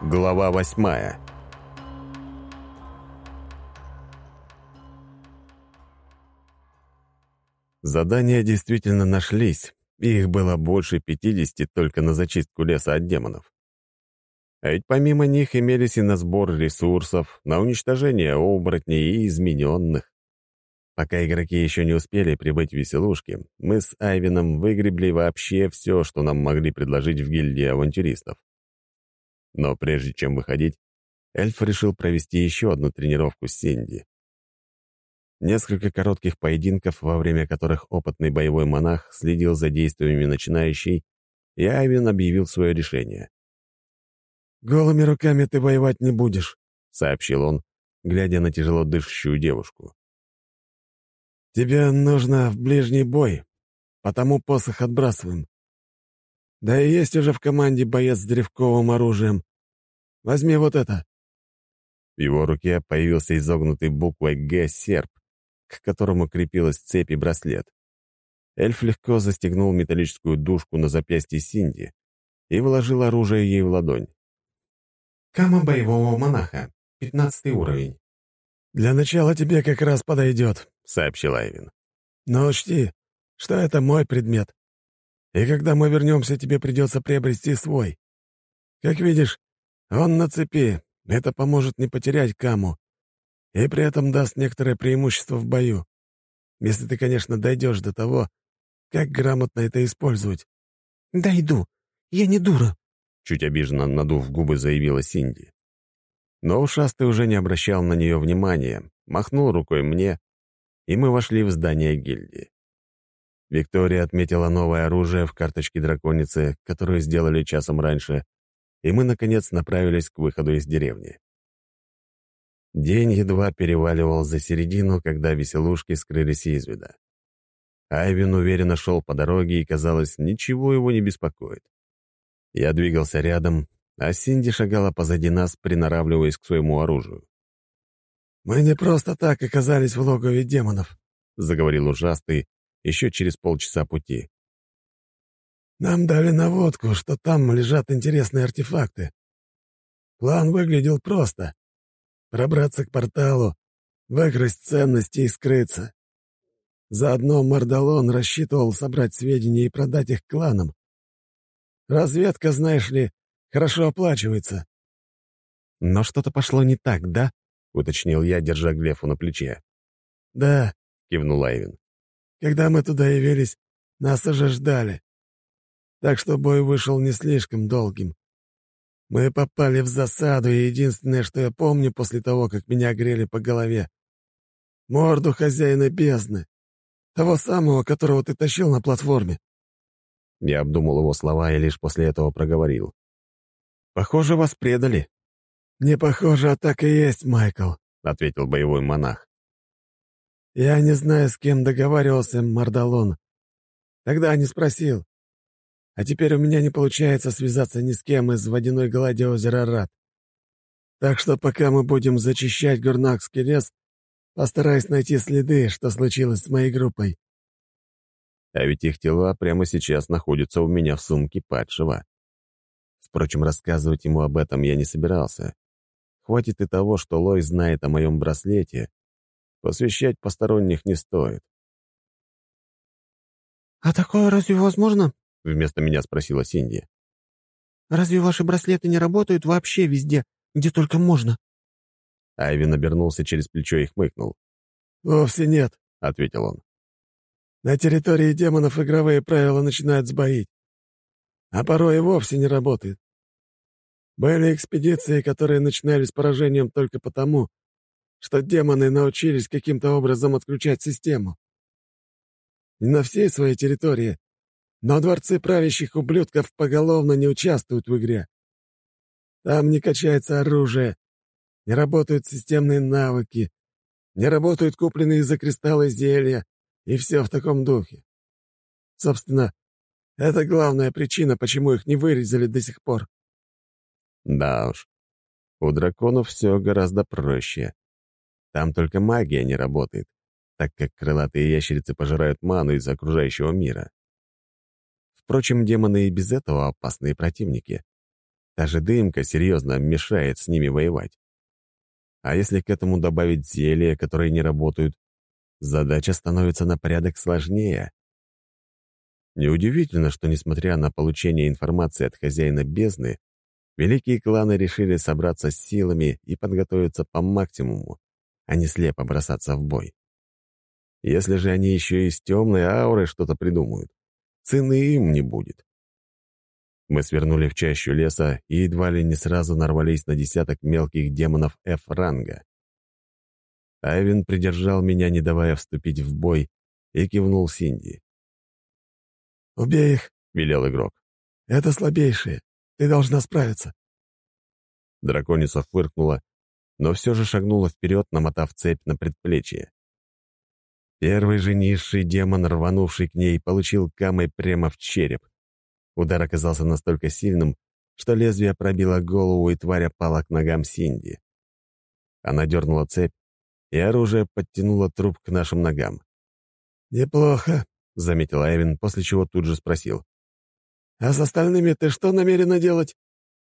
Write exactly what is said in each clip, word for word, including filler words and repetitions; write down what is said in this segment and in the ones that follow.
Глава восьмая. Задания действительно нашлись, и их было больше пятидесяти только на зачистку леса от демонов. А ведь помимо них имелись и на сбор ресурсов, на уничтожение оборотней и измененных. Пока игроки еще не успели прибыть в веселушки, мы с Айвином выгребли вообще все, что нам могли предложить в гильдии авантюристов. Но прежде чем выходить, эльф решил провести еще одну тренировку с Синди. Несколько коротких поединков, во время которых опытный боевой монах следил за действиями начинающей, и Айвин объявил свое решение. «Голыми руками ты воевать не будешь», — сообщил он, глядя на тяжело дышащую девушку. «Тебе нужно в ближний бой, потому посох отбрасываем. Да и есть уже в команде боец с древковым оружием. Возьми вот это». В его руке появился изогнутый буквой «Г» серп, к которому крепилась цепь и браслет. Эльф легко застегнул металлическую дужку на запястье Синди и вложил оружие ей в ладонь. Кама боевого монаха, пятнадцатый уровень. «Для начала тебе как раз подойдет», — сообщил Айвин. «Но учти, что это мой предмет. И когда мы вернемся, тебе придется приобрести свой. Как видишь, он на цепи. Это поможет не потерять каму. И при этом даст некоторое преимущество в бою. Если ты, конечно, дойдешь до того, как грамотно это использовать». «Дойду. Я не дура», — чуть обиженно надув губы, заявила Синди. Но ушастый уже не обращал на нее внимания, махнул рукой мне, и мы вошли в здание гильдии. Виктория отметила новое оружие в карточке драконицы, которую сделали часом раньше, и мы, наконец, направились к выходу из деревни. День едва переваливал за середину, когда веселушки скрылись из вида. Айвин уверенно шел по дороге, и, казалось, ничего его не беспокоит. Я двигался рядом, а Синди шагала позади нас, приноравливаясь к своему оружию. «Мы не просто так оказались в логове демонов», — заговорил ужастый еще через полчаса пути. «Нам дали наводку, что там лежат интересные артефакты. План выглядел просто — пробраться к порталу, выкрасть ценности и скрыться. Заодно Мордалон рассчитывал собрать сведения и продать их кланам. Разведка, знаешь ли, хорошо оплачивается». «Но что-то пошло не так, да?» — уточнил я, держа Глефу на плече. «Да», — кивнул Айвин. «когда мы туда явились, нас уже ждали. Так что бой вышел не слишком долгим. Мы попали в засаду, и единственное, что я помню после того, как меня грели по голове — морду хозяина бездны, того самого, которого ты тащил на платформе». Я обдумал его слова и лишь после этого проговорил. «Похоже, вас предали». «Не похоже, а так и есть, Майкл», — ответил боевой монах. «Я не знаю, с кем договаривался Мордалон. Тогда не спросил. А теперь у меня не получается связаться ни с кем из водяной глади озера Рат. Так что пока мы будем зачищать Гурнакский лес, постараюсь найти следы, что случилось с моей группой». А ведь их тела прямо сейчас находятся у меня в сумке падшего. Впрочем, рассказывать ему об этом я не собирался. Хватит и того, что Лой знает о моем браслете. Посвящать посторонних не стоит. «А такое разве возможно?» — вместо меня спросила Синди. «Разве ваши браслеты не работают вообще везде, где только можно?» Айвин обернулся через плечо и хмыкнул. «Вовсе нет», — ответил он. «На территории демонов игровые правила начинают сбоить. А порой и вовсе не работают. Были экспедиции, которые начинались поражением только потому, что демоны научились каким-то образом отключать систему. Не на всей своей территории, но дворцы правящих ублюдков поголовно не участвуют в игре. Там не качается оружие, не работают системные навыки, не работают купленные за кристаллы зелья, и все в таком духе. Собственно, это главная причина, почему их не вырезали до сих пор». Да уж, у драконов все гораздо проще. Там только магия не работает, так как крылатые ящерицы пожирают ману из окружающего мира. Впрочем, демоны и без этого опасные противники. Та же дымка серьезно мешает с ними воевать. А если к этому добавить зелья, которые не работают, задача становится на порядок сложнее. Неудивительно, что, несмотря на получение информации от хозяина бездны, великие кланы решили собраться с силами и подготовиться по максимуму, а не слепо бросаться в бой. Если же они еще и с темной аурой что-то придумают, цены им не будет. Мы свернули в чащу леса и едва ли не сразу нарвались на десяток мелких демонов F-ранга. Айвен придержал меня, не давая вступить в бой, и кивнул Синди. «Убей их», — велел игрок. «Это слабейшие. Ты должна справиться». Драконица фыркнула, но все же шагнула вперед, намотав цепь на предплечье. Первый же низший демон, рванувший к ней, получил камой прямо в череп. Удар оказался настолько сильным, что лезвие пробило голову, и тварь опала к ногам Синди. Она дернула цепь, и оружие подтянуло труп к нашим ногам. «Неплохо», — заметил Айвен, после чего тут же спросил. «А с остальными ты что намерена делать?»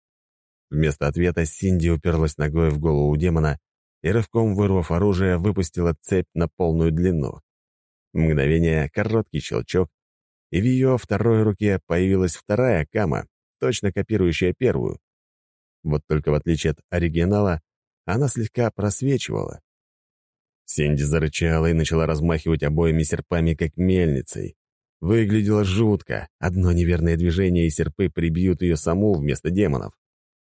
Вместо ответа Синди уперлась ногой в голову демона и, рывком вырвав оружие, выпустила цепь на полную длину. Мгновение, короткий щелчок, и в ее второй руке появилась вторая кама, точно копирующая первую. Вот только в отличие от оригинала, она слегка просвечивала. Синди зарычала и начала размахивать обоими серпами, как мельницей. Выглядело жутко. Одно неверное движение, и серпы прибьют ее саму вместо демонов.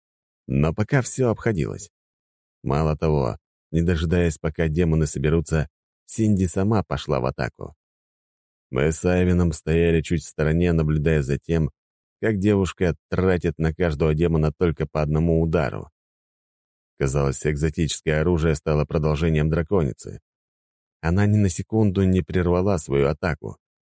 Но пока все обходилось. Мало того, не дожидаясь, пока демоны соберутся, Синди сама пошла в атаку. Мы с Айвеном стояли чуть в стороне, наблюдая за тем, как девушка тратит на каждого демона только по одному удару. Казалось, экзотическое оружие стало продолжением драконицы. Она ни на секунду не прервала свою атаку.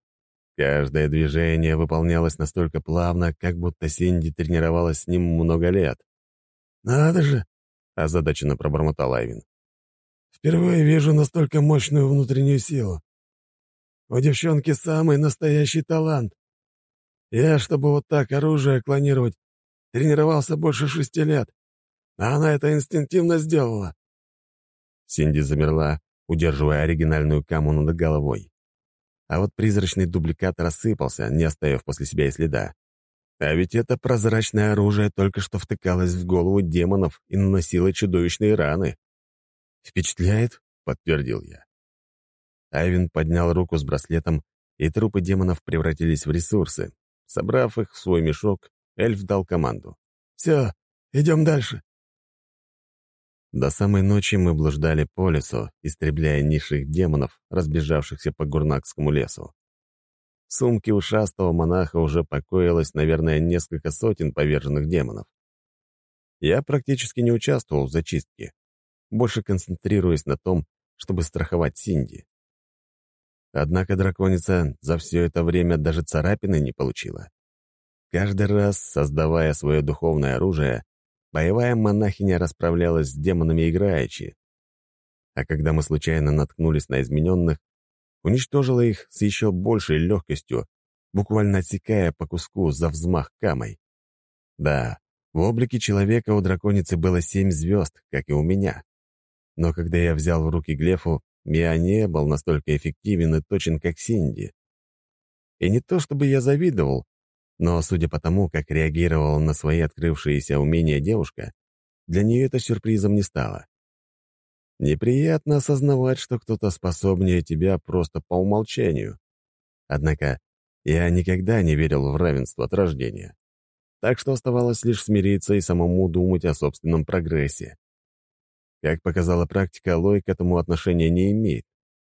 Каждое движение выполнялось настолько плавно, как будто Синди тренировалась с ним много лет. «Надо же!» — озадаченно пробормотал Айвен. «Впервые вижу настолько мощную внутреннюю силу. У девчонки самый настоящий талант. Я, чтобы вот так оружие клонировать, тренировался больше шести лет, а она это инстинктивно сделала». Синди замерла, удерживая оригинальную каму над головой. А вот призрачный дубликат рассыпался, не оставив после себя и следа. А ведь это прозрачное оружие только что втыкалось в голову демонов и наносило чудовищные раны. «Впечатляет?» — подтвердил я. Айвен поднял руку с браслетом, и трупы демонов превратились в ресурсы. Собрав их в свой мешок, эльф дал команду. «Все, идем дальше». До самой ночи мы блуждали по лесу, истребляя низших демонов, разбежавшихся по Гурнакскому лесу. В сумке ушастого монаха уже покоилось, наверное, несколько сотен поверженных демонов. Я практически не участвовал в зачистке, больше концентрируясь на том, чтобы страховать Синди. Однако драконица за все это время даже царапины не получила. Каждый раз, создавая свое духовное оружие, боевая монахиня расправлялась с демонами играючи. А когда мы случайно наткнулись на измененных, уничтожила их с еще большей легкостью, буквально отсекая по куску за взмах камой. Да, в облике человека у драконицы было семь звезд, как и у меня. Но когда я взял в руки глефу, я не был настолько эффективен и точен, как Синди. И не то чтобы я завидовал, но, судя по тому, как реагировала на свои открывшиеся умения девушка, для нее это сюрпризом не стало. Неприятно осознавать, что кто-то способнее тебя просто по умолчанию. Однако я никогда не верил в равенство от рождения. Так что оставалось лишь смириться и самому думать о собственном прогрессе. Как показала практика, Лой к этому отношения не имеет.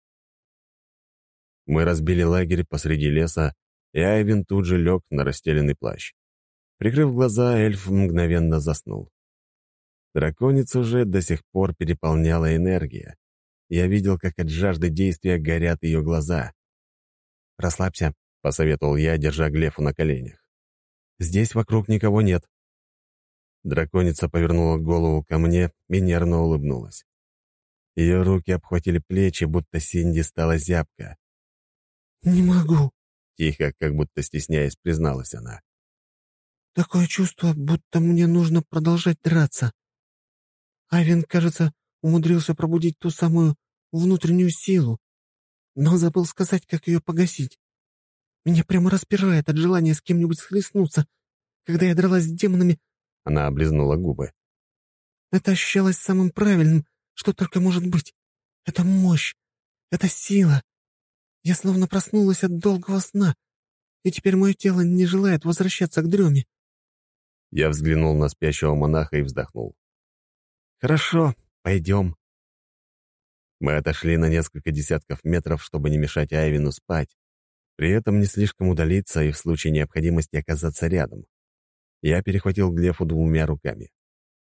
Мы разбили лагерь посреди леса, и Айвен тут же лег на расстеленный плащ. Прикрыв глаза, эльф мгновенно заснул. Драконицу же до сих пор переполняла энергия. Я видел, как от жажды действия горят ее глаза. «Расслабься», — посоветовал я, держа глефу на коленях. «Здесь вокруг никого нет». Драконица повернула голову ко мне и нервно улыбнулась. Ее руки обхватили плечи, будто Синди стала зябка. «Не могу», — тихо, как будто стесняясь, призналась она. Такое чувство, будто мне нужно продолжать драться. Айвен, кажется, умудрился пробудить ту самую внутреннюю силу, но забыл сказать, как ее погасить. Меня прямо распирает от желания с кем-нибудь схлестнуться. Когда я дралась с демонами, Она облизнула губы. это ощущалось самым правильным, что только может быть. Это мощь, это сила. Я словно проснулась от долгого сна, и теперь мое тело не желает возвращаться к дреме. Я взглянул на спящего монаха и вздохнул. «Хорошо, пойдем». Мы отошли на несколько десятков метров, чтобы не мешать Айвину спать, при этом не слишком удалиться и в случае необходимости оказаться рядом. Я перехватил Глефу двумя руками.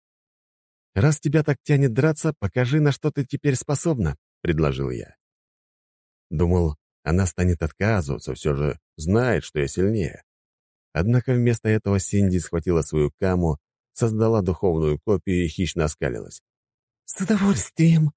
«Раз тебя так тянет драться, покажи, на что ты теперь способна», — предложил я. Думал, она станет отказываться, все же знает, что я сильнее. Однако вместо этого Синди схватила свою каму, создала духовную копию и хищно оскалилась. «С удовольствием!»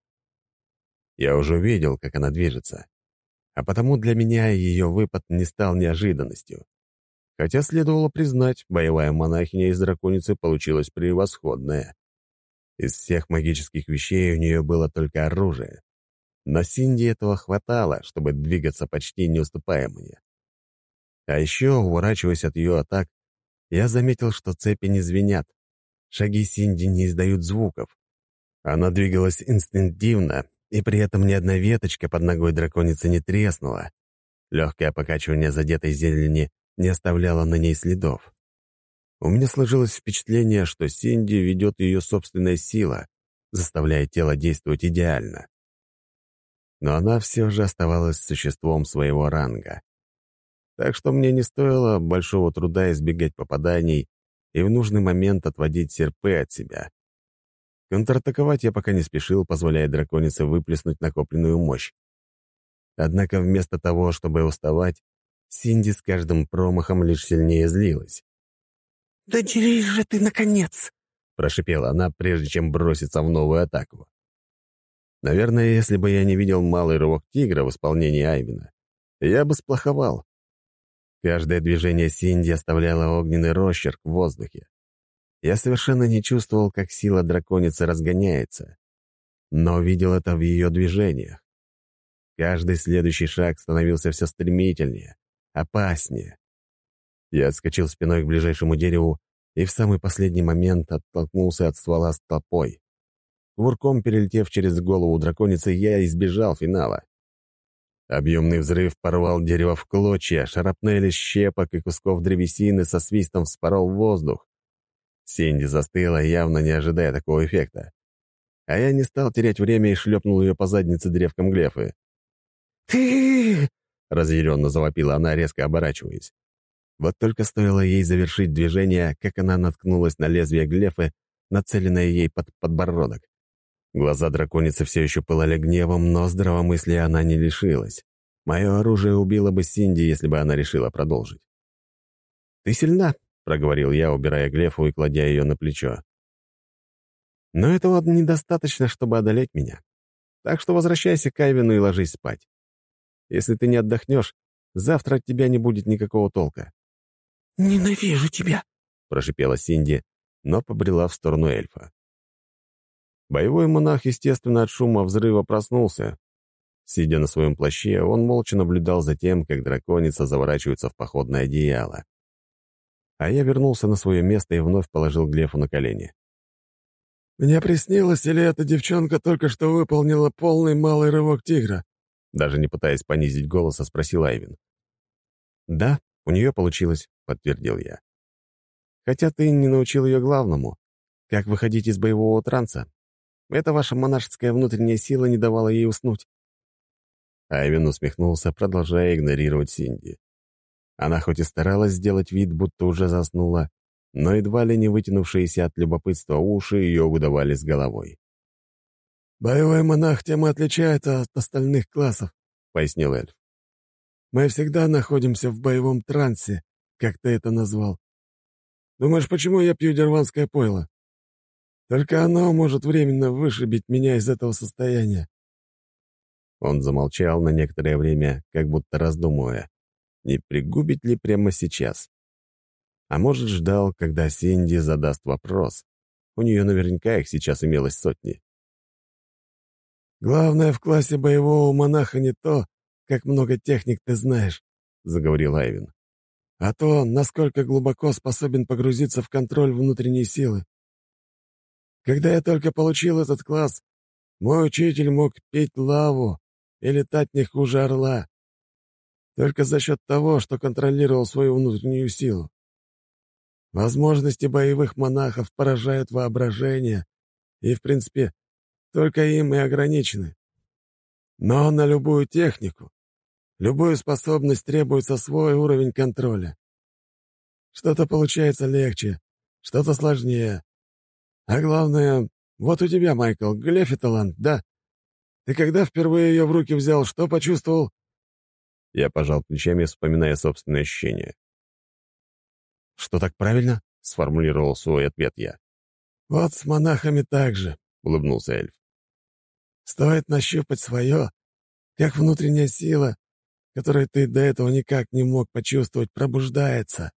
Я уже увидел, как она движется, а потому для меня ее выпад не стал неожиданностью. Хотя следовало признать, боевая монахиня из драконицы получилась превосходная. Из всех магических вещей у нее было только оружие. Но Синди этого хватало, чтобы двигаться почти не уступая мне. А еще, уворачиваясь от ее атак, я заметил, что цепи не звенят. Шаги Синди не издают звуков. Она двигалась инстинктивно, и при этом ни одна веточка под ногой драконицы не треснула. Легкое покачивание задетой зелени не оставляло на ней следов. У меня сложилось впечатление, что Синди ведет ее собственная сила, заставляя тело действовать идеально. Но она все же оставалась существом своего ранга. Так что мне не стоило большого труда избегать попаданий и в нужный момент отводить серпы от себя. Контратаковать я пока не спешил, позволяя драконице выплеснуть накопленную мощь. Однако вместо того, чтобы уставать, Синди с каждым промахом лишь сильнее злилась. «Да дерись же ты, наконец!» — прошипела она, прежде чем броситься в новую атаку. Наверное, если бы я не видел малый рывок тигра в исполнении Айвена, я бы сплоховал. Каждое движение Синди оставляло огненный росчерк в воздухе. Я совершенно не чувствовал, как сила драконицы разгоняется, но видел это в ее движениях. Каждый следующий шаг становился все стремительнее, опаснее. Я отскочил спиной к ближайшему дереву и в самый последний момент оттолкнулся от ствола стопой. Кувырком перелетев через голову драконицы, я избежал финала. Объемный взрыв порвал дерево в клочья, шарапнели щепок и кусков древесины со свистом вспорол воздух. Синди застыла, явно не ожидая такого эффекта. А я не стал терять время и шлепнул ее по заднице древком глефы. «Ты...» — разъяренно завопила она, резко оборачиваясь. Вот только стоило ей завершить движение, как она наткнулась на лезвие глефы, нацеленное ей под подбородок. Глаза драконицы все еще пылали гневом, но здравомыслия она не лишилась. Мое оружие убило бы Синди, если бы она решила продолжить. «Ты сильна», — проговорил я, убирая глефу и кладя ее на плечо. «Но этого недостаточно, чтобы одолеть меня. Так что возвращайся к Айвену и ложись спать. Если ты не отдохнешь, завтра от тебя не будет никакого толка». «Ненавижу тебя!» — прошипела Синди, но побрела в сторону эльфа. Боевой монах, естественно, от шума взрыва проснулся. Сидя на своем плаще, он молча наблюдал за тем, как драконица заворачивается в походное одеяло. А я вернулся на свое место и вновь положил глефу на колени. «Мне приснилось, или эта девчонка только что выполнила полный малый рывок тигра?» Даже не пытаясь понизить голос, спросил Айвен. «Да, у нее получилось», — подтвердил я. «Хотя ты не научил ее главному, как выходить из боевого транса. Эта ваша монашеская внутренняя сила не давала ей уснуть». Айвен усмехнулся, продолжая игнорировать Синди. Она хоть и старалась сделать вид, будто уже заснула, но едва ли не вытянувшиеся от любопытства уши ее выдавали с головой. «Боевой монах тем и отличается от остальных классов», — пояснил эльф. «Мы всегда находимся в боевом трансе, как ты это назвал. Думаешь, почему я пью дерванское пойло? Только оно может временно вышибить меня из этого состояния». Он замолчал на некоторое время, как будто раздумывая, не пригубить ли прямо сейчас. А может, ждал, когда Синди задаст вопрос. У нее наверняка их сейчас имелось сотни. «Главное в классе боевого монаха не то, как много техник ты знаешь», — заговорил Айвин, «а то, насколько глубоко способен погрузиться в контроль внутренней силы. Когда я только получил этот класс, мой учитель мог пить лаву и летать не хуже орла, только за счет того, что контролировал свою внутреннюю силу. Возможности боевых монахов поражают воображение, и, в принципе, только им и ограничены. Но на любую технику, любую способность требуется свой уровень контроля. Что-то получается легче, что-то сложнее. А главное, вот у тебя, Майкл, Глефи талант, да? Ты когда впервые ее в руки взял, что почувствовал?» Я пожал плечами, вспоминая собственные ощущения. «Что так правильно?» — сформулировал свой ответ я. «Вот с монахами так же», — улыбнулся эльф. «Стоит нащупать свое, как внутренняя сила, которую ты до этого никак не мог почувствовать, пробуждается.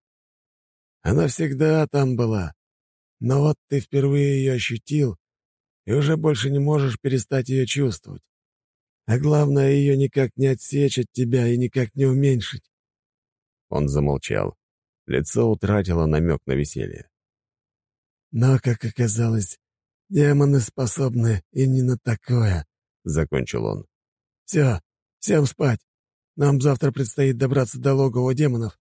Она всегда там была, но вот ты впервые ее ощутил, и уже больше не можешь перестать ее чувствовать. А главное, ее никак не отсечь от тебя и никак не уменьшить». Он замолчал. Лицо утратило намек на веселье. «Но, как оказалось, демоны способны и не на такое», — закончил он. «Все, всем спать. Нам завтра предстоит добраться до логова демонов».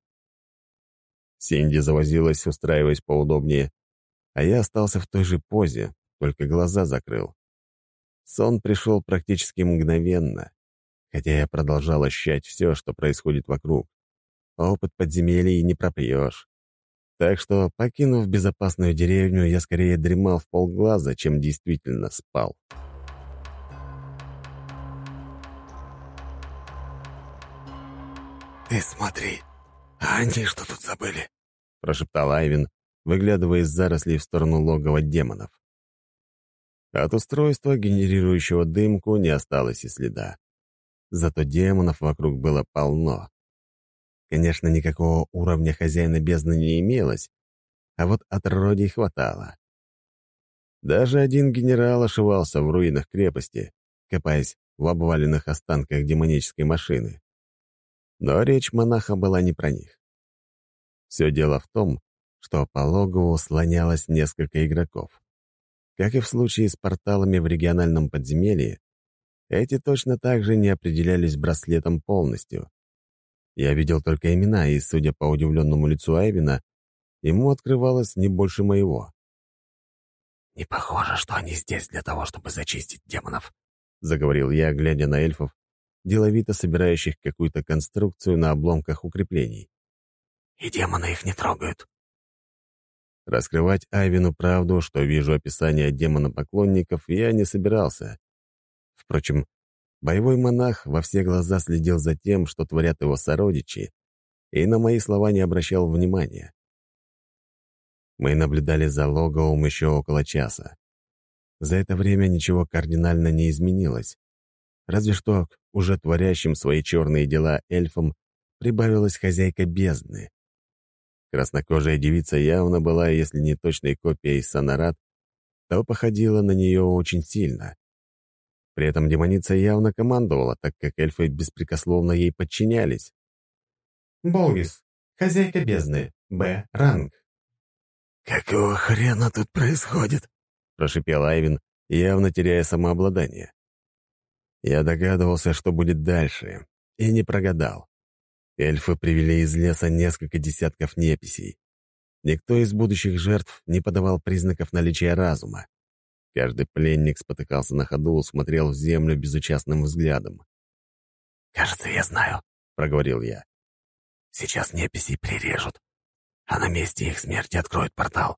Синди завозилась, устраиваясь поудобнее, а я остался в той же позе, только глаза закрыл. Сон пришел практически мгновенно, хотя я продолжал ощущать все, что происходит вокруг. Опыт подземелий не пропьешь. Так что, покинув безопасную деревню, я скорее дремал в полглаза, чем действительно спал. «Ты смотри, а они что тут забыли?» — прошептал Айвин, выглядывая из зарослей в сторону логова демонов. От устройства, генерирующего дымку, не осталось и следа. Зато демонов вокруг было полно. Конечно, никакого уровня хозяина бездны не имелось, а вот отродий хватало. Даже один генерал ошивался в руинах крепости, копаясь в обваленных останках демонической машины. Но речь монаха была не про них. Все дело в том, что по логову слонялось несколько игроков. Как и в случае с порталами в региональном подземелье, эти точно так же не определялись браслетом полностью. Я видел только имена, и, судя по удивленному лицу Айвина, ему открывалось не больше моего. «Не похоже, что они здесь для того, чтобы зачистить демонов», — заговорил я, глядя на эльфов, деловито собирающих какую-то конструкцию на обломках укреплений. «И демоны их не трогают». Раскрывать Айвину правду, что вижу описание демона-поклонников, я не собирался. Впрочем, боевой монах во все глаза следил за тем, что творят его сородичи, и на мои слова не обращал внимания. Мы наблюдали за логовом еще около часа. За это время ничего кардинально не изменилось. Разве что к уже творящим свои черные дела эльфам прибавилась хозяйка бездны. Краснокожая девица явно была, если не точной копией Санарат, то походила на нее очень сильно. При этом демоница явно командовала, так как эльфы беспрекословно ей подчинялись. Болгис. Хозяйка бездны. Б. Ранг. «Какого хрена тут происходит?» — прошипел Айвин, явно теряя самообладание. Я догадывался, что будет дальше, и не прогадал. Эльфы привели из леса несколько десятков неписей. Никто из будущих жертв не подавал признаков наличия разума. Каждый пленник спотыкался на ходу, смотрел в землю безучастным взглядом. «Кажется, я знаю», — проговорил я. «Сейчас неписей прирежут, а на месте их смерти откроют портал».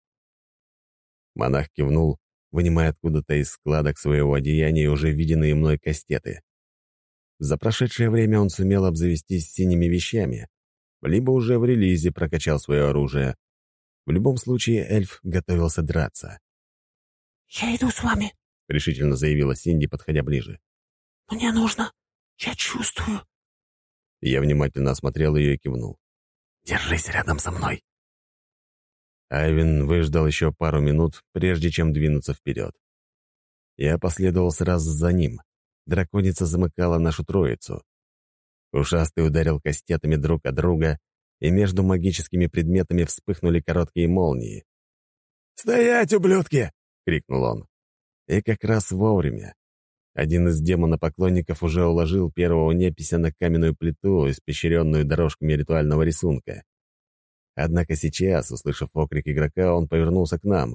Монах кивнул, вынимая откуда-то из складок своего одеяния уже виденные мной кастеты. За прошедшее время он сумел обзавестись синими вещами, либо уже в релизе прокачал свое оружие. В любом случае эльф готовился драться. «Я иду с вами», — решительно заявила Синди, подходя ближе. «Мне нужно. Я чувствую». Я внимательно осмотрел ее и кивнул. «Держись рядом со мной. Айвен выждал еще пару минут, прежде чем двинуться вперед. Я последовал сразу за ним. Драконица замыкала нашу троицу. Ушастый ударил кастетами друг от друга, и между магическими предметами вспыхнули короткие молнии. «Стоять, ублюдки!» — крикнул он. И как раз вовремя. Один из демонопоклонников уже уложил первого непися на каменную плиту, испещренную дорожками ритуального рисунка. Однако сейчас, услышав окрик игрока, он повернулся к нам.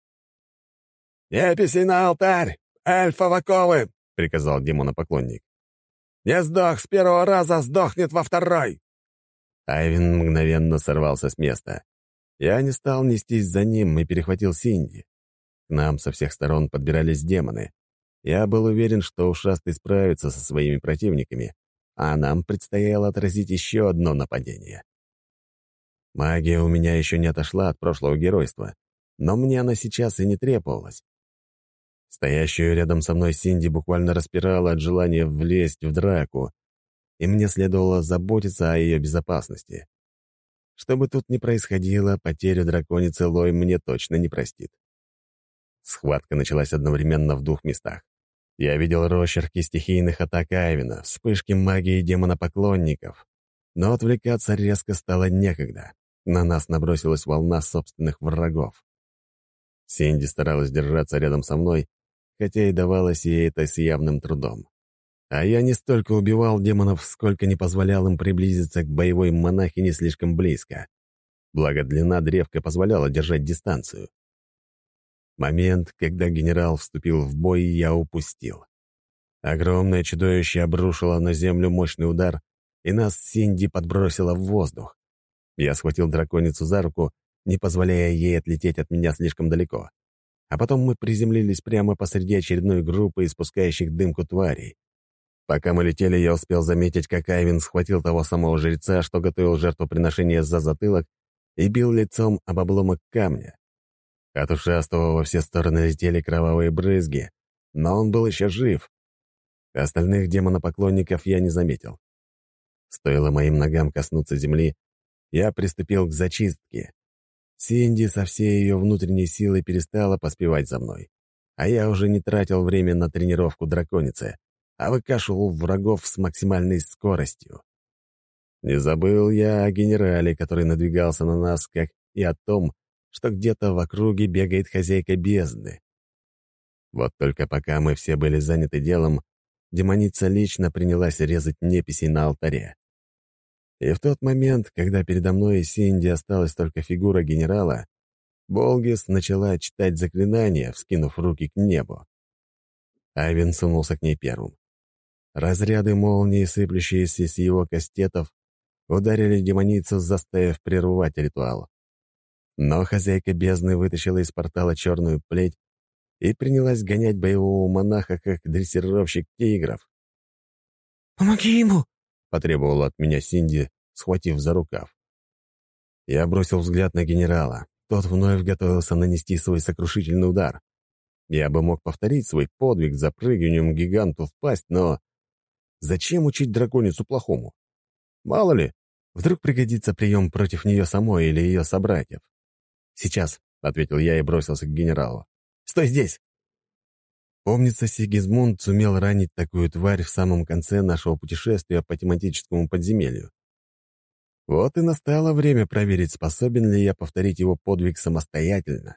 «Неписи на алтарь! Эльфоваковы!» — приказал демонопоклонник. «Не сдох с первого раза, сдохнет во второй!» Айвен мгновенно сорвался с места. Я не стал нестись за ним и перехватил Синди. К нам со всех сторон подбирались демоны. Я был уверен, что ушастый справится со своими противниками, а нам предстояло отразить еще одно нападение. Магия у меня еще не отошла от прошлого геройства, но мне она сейчас и не требовалась. Стоящую рядом со мной Синди буквально распирала от желания влезть в драку, и мне следовало заботиться о ее безопасности. Что бы тут ни происходило, потерю драконицы Лой мне точно не простит. Схватка началась одновременно в двух местах. Я видел росчерки стихийных атак Айвена, вспышки магии демонопоклонников, но отвлекаться резко стало некогда. На нас набросилась волна собственных врагов. Синди старалась держаться рядом со мной, хотя и давалось ей это с явным трудом. А я не столько убивал демонов, сколько не позволял им приблизиться к боевой монахине слишком близко. Благо, длина древка позволяла держать дистанцию. Момент, когда генерал вступил в бой, я упустил. Огромное чудовище обрушило на землю мощный удар, и нас с Синди подбросило в воздух. Я схватил драконицу за руку, не позволяя ей отлететь от меня слишком далеко. А потом мы приземлились прямо посреди очередной группы испускающих дымку тварей. Пока мы летели, я успел заметить, как Айвен схватил того самого жреца, что готовил жертвоприношение за затылок, и бил лицом об обломок камня. От ушастого во все стороны летели кровавые брызги, но он был еще жив. Остальных демонопоклонников я не заметил. Стоило моим ногам коснуться земли, я приступил к зачистке. Синди со всей ее внутренней силой перестала поспевать за мной, а я уже не тратил время на тренировку драконицы, а выкашивал врагов с максимальной скоростью. Не забыл я о генерале, который надвигался на нас, как и о том, что где-то в округе бегает хозяйка бездны. Вот только пока мы все были заняты делом, демоница лично принялась резать неписей на алтаре. И в тот момент, когда передо мной и Синди осталась только фигура генерала, Болгис начала читать заклинания, вскинув руки к небу. Айвен сунулся к ней первым. Разряды молнии, сыплющиеся с его кастетов, ударили демоницу, заставив прервать ритуал. Но хозяйка бездны вытащила из портала черную плеть и принялась гонять боевого монаха, как дрессировщик тигров. «Помоги ему!» — потребовала от меня Синди, схватив за рукав. Я бросил взгляд на генерала. Тот вновь готовился нанести свой сокрушительный удар. Я бы мог повторить свой подвиг запрыгиванием гиганту в пасть, но зачем учить драконицу плохому? Мало ли, вдруг пригодится прием против нее самой или ее собратьев. «Сейчас», — ответил я и бросился к генералу. «Стой здесь!» Помнится, Сигизмунд сумел ранить такую тварь в самом конце нашего путешествия по тематическому подземелью. Вот и настало время проверить, способен ли я повторить его подвиг самостоятельно.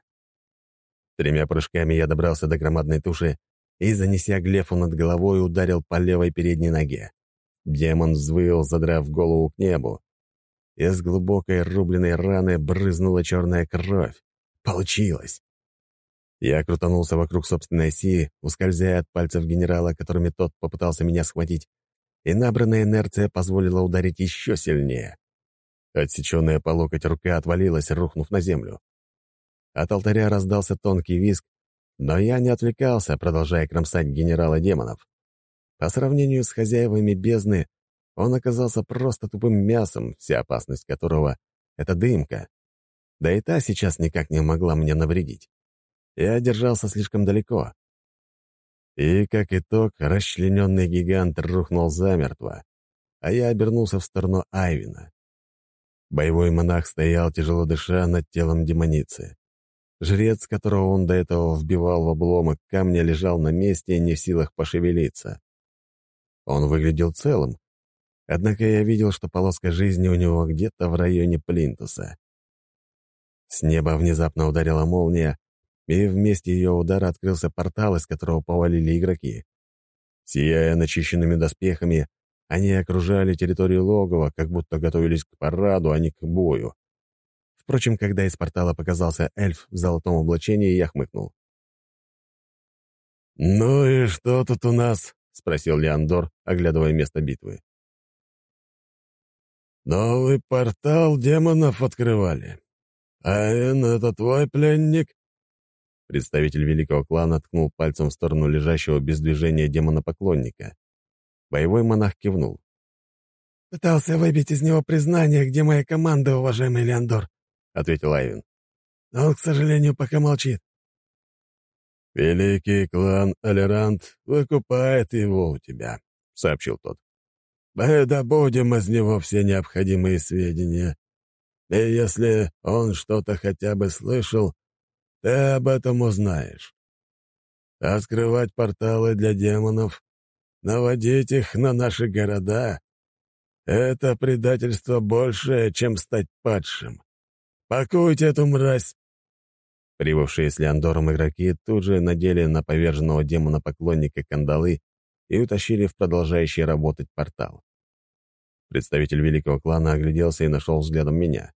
Тремя прыжками я добрался до громадной туши и, занеся глефу над головой, ударил по левой передней ноге. Демон взвыл, задрав голову к небу. Из глубокой рубленной раны брызнула черная кровь. Получилось! Я крутанулся вокруг собственной оси, ускользая от пальцев генерала, которыми тот попытался меня схватить, и набранная инерция позволила ударить еще сильнее. Отсеченная по локоть рука отвалилась, рухнув на землю. От алтаря раздался тонкий визг, но я не отвлекался, продолжая кромсать генерала демонов. По сравнению с хозяевами бездны, он оказался просто тупым мясом, вся опасность которого — это дымка. Да и та сейчас никак не могла мне навредить. Я держался слишком далеко. И, как итог, расчлененный гигант рухнул замертво, а я обернулся в сторону Айвена. Боевой монах стоял, тяжело дыша, над телом демоницы. Жрец, которого он до этого вбивал в обломок камня, лежал на месте, не в силах пошевелиться. Он выглядел целым, однако я видел, что полоска жизни у него где-то в районе плинтуса. С неба внезапно ударила молния, и вместе ее удара открылся портал, из которого повалили игроки. Сияя начищенными доспехами, они окружали территорию логова, как будто готовились к параду, а не к бою. Впрочем, когда из портала показался эльф в золотом облачении, я хмыкнул. «Ну и что тут у нас?» — спросил Леандор, оглядывая место битвы. «Новый портал демонов открывали. Айн, это твой пленник?» Представитель великого клана ткнул пальцем в сторону лежащего без движения демона-поклонника. Боевой монах кивнул. «Пытался выбить из него признание, где моя команда, уважаемый Леандор», — ответил Айвен. «Но он, к сожалению, пока молчит». «Великий клан Алерант выкупает его у тебя», — сообщил тот. «Мы добудем из него все необходимые сведения. И если он что-то хотя бы слышал, ты об этом узнаешь. Открывать порталы для демонов, наводить их на наши города — это предательство большее, чем стать падшим. Пакуйте эту мразь!» Прибывшие с Леандором игроки тут же надели на поверженного демона-поклонника кандалы и утащили в продолжающий работать портал. Представитель великого клана огляделся и нашел взглядом меня.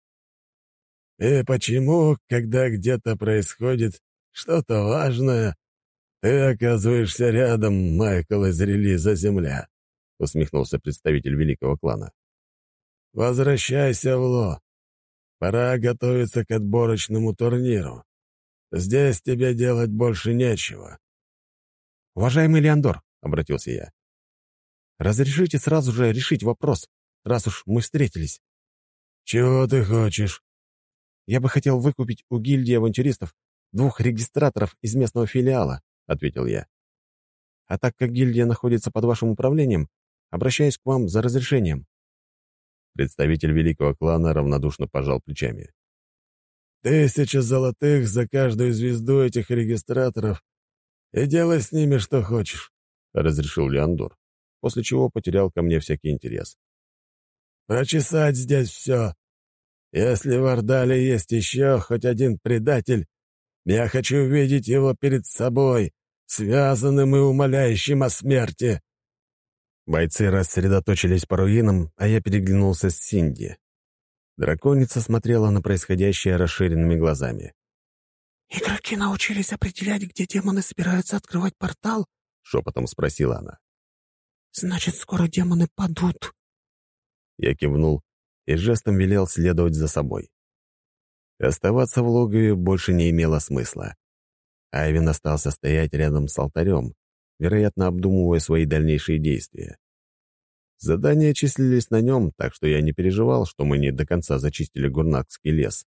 «И почему, когда где-то происходит что-то важное, ты оказываешься рядом, Майкл из релиза «Земля»?» — усмехнулся представитель великого клана. «Возвращайся в Ло. Пора готовиться к отборочному турниру. Здесь тебе делать больше нечего». «Уважаемый Леандор», — обратился я, — «разрешите сразу же решить вопрос, раз уж мы встретились». «Чего ты хочешь?» «Я бы хотел выкупить у гильдии авантюристов двух регистраторов из местного филиала», — ответил я. «А так как гильдия находится под вашим управлением, обращаюсь к вам за разрешением». Представитель великого клана равнодушно пожал плечами. «Тысяча золотых за каждую звезду этих регистраторов, и делай с ними что хочешь», — разрешил Леандор, после чего потерял ко мне всякий интерес. «Прочесать здесь все. Если в Ордале есть еще хоть один предатель, я хочу видеть его перед собой, связанным и умоляющим о смерти». Бойцы рассредоточились по руинам, а я переглянулся с Синди. Драконица смотрела на происходящее расширенными глазами. «Игроки научились определять, где демоны собираются открывать портал?» — шепотом спросила она. «Значит, скоро демоны падут». Я кивнул и жестом велел следовать за собой. Оставаться в логове больше не имело смысла. Айвен остался стоять рядом с алтарем, вероятно, обдумывая свои дальнейшие действия. Задания числились на нем, так что я не переживал, что мы не до конца зачистили Гурнакский лес.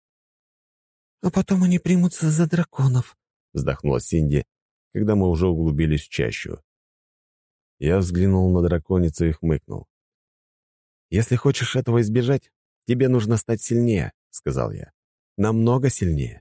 «А потом они примутся за драконов», — вздохнула Синди, когда мы уже углубились в чащу. Я взглянул на драконицу и хмыкнул. «Если хочешь этого избежать, тебе нужно стать сильнее», — сказал я. «Намного сильнее».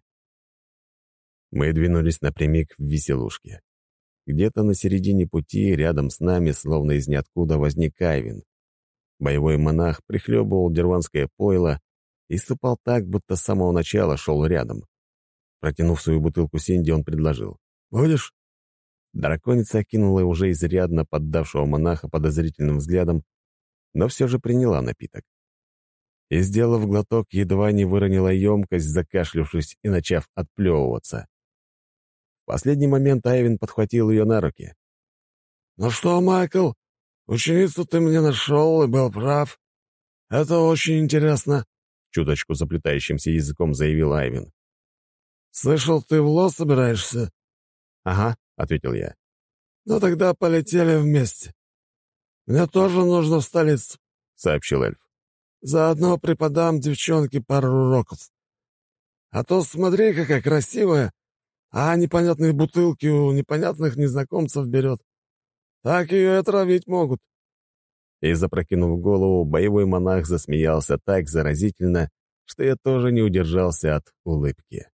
Мы двинулись напрямик в веселушке. Где-то на середине пути, рядом с нами, словно из ниоткуда, возник Айвен. Боевой монах прихлебывал дерванское пойло и ступал так, будто с самого начала шел рядом. Протянув свою бутылку Синди, он предложил. «Будешь?» Драконица окинула уже изрядно поддавшего монаха подозрительным взглядом, но все же приняла напиток. И, сделав глоток, едва не выронила емкость, закашлявшись и начав отплевываться. В последний момент Айвен подхватил ее на руки. «Ну что, Майкл, ученицу ты мне нашел и был прав. Это очень интересно», — чуточку заплетающимся языком заявил Айвен. «Слышал, ты в Ло собираешься?» «Ага», — ответил я. «Ну тогда полетели вместе. Мне тоже нужно в столицу», — сообщил эльф. «Заодно преподам девчонке пару уроков. А то смотри, какая красивая, а непонятные бутылки у непонятных незнакомцев берет. Так ее и отравить могут». И, запрокинув голову, боевой монах засмеялся так заразительно, что я тоже не удержался от улыбки.